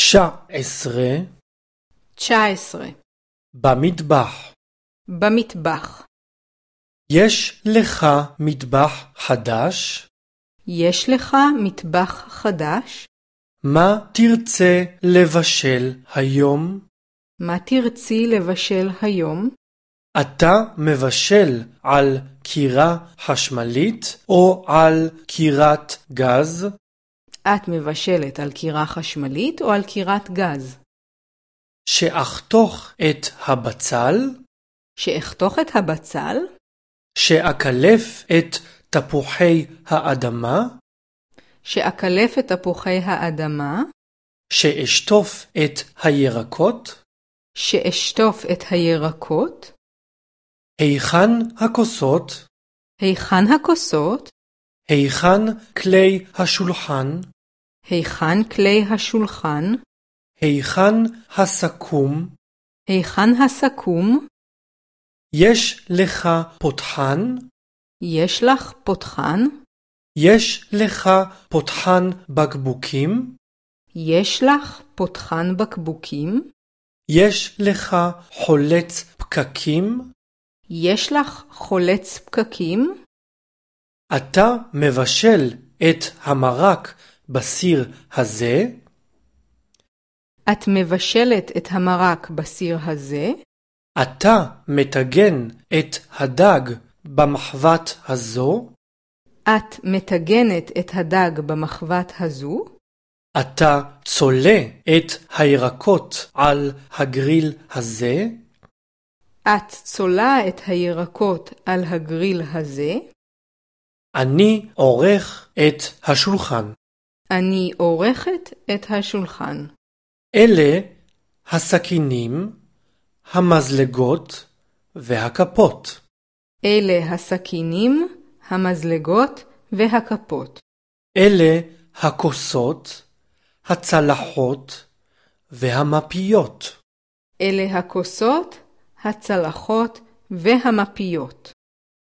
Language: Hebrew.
19 במטבח. במטבח. יש לך מטבח חדש? יש לך מטבח חדש? מה תרצה לבשל היום? מה תרצי לבשל היום? אתה מבשל על קירה חשמלית או על קירת גז? את מבשלת על קירה חשמלית או על קירת גז? שאחתוך את הבצל? שאחתוך את הבצל? שאקלף את תפוחי האדמה? שאקלף את תפוחי האדמה? שאשטוף את הירקות? שאשטוף את הירקות? היכן הכוסות? היכן הכוסות? היכן כלי השולחן? היכן כלי השולחן? היכן הסכו"ם? היכן הסכו"ם? יש לך פותחן? יש לך פותחן? יש לך פותחן בקבוקים? יש לך פותחן בקבוקים? יש לך חולץ פקקים? יש לך חולץ פקקים? אתה מבשל את המרק בסיר הזה? את מבשלת את המרק בסיר הזה? אתה מטגן את הדג במחבת הזו? את מטגנת את הדג במחבת הזו? אתה צולה את הירקות על הגריל הזה? את צולה את הירקות על הגריל הזה? אני עורך את השולחן. אני עורכת את השולחן. אלה הסכינים, המזלגות והכפות. אלה הסכינים, המזלגות והכפות. אלה הכוסות, הצלחות והמפיות. אלה הכוסות, הצלחות והמפיות.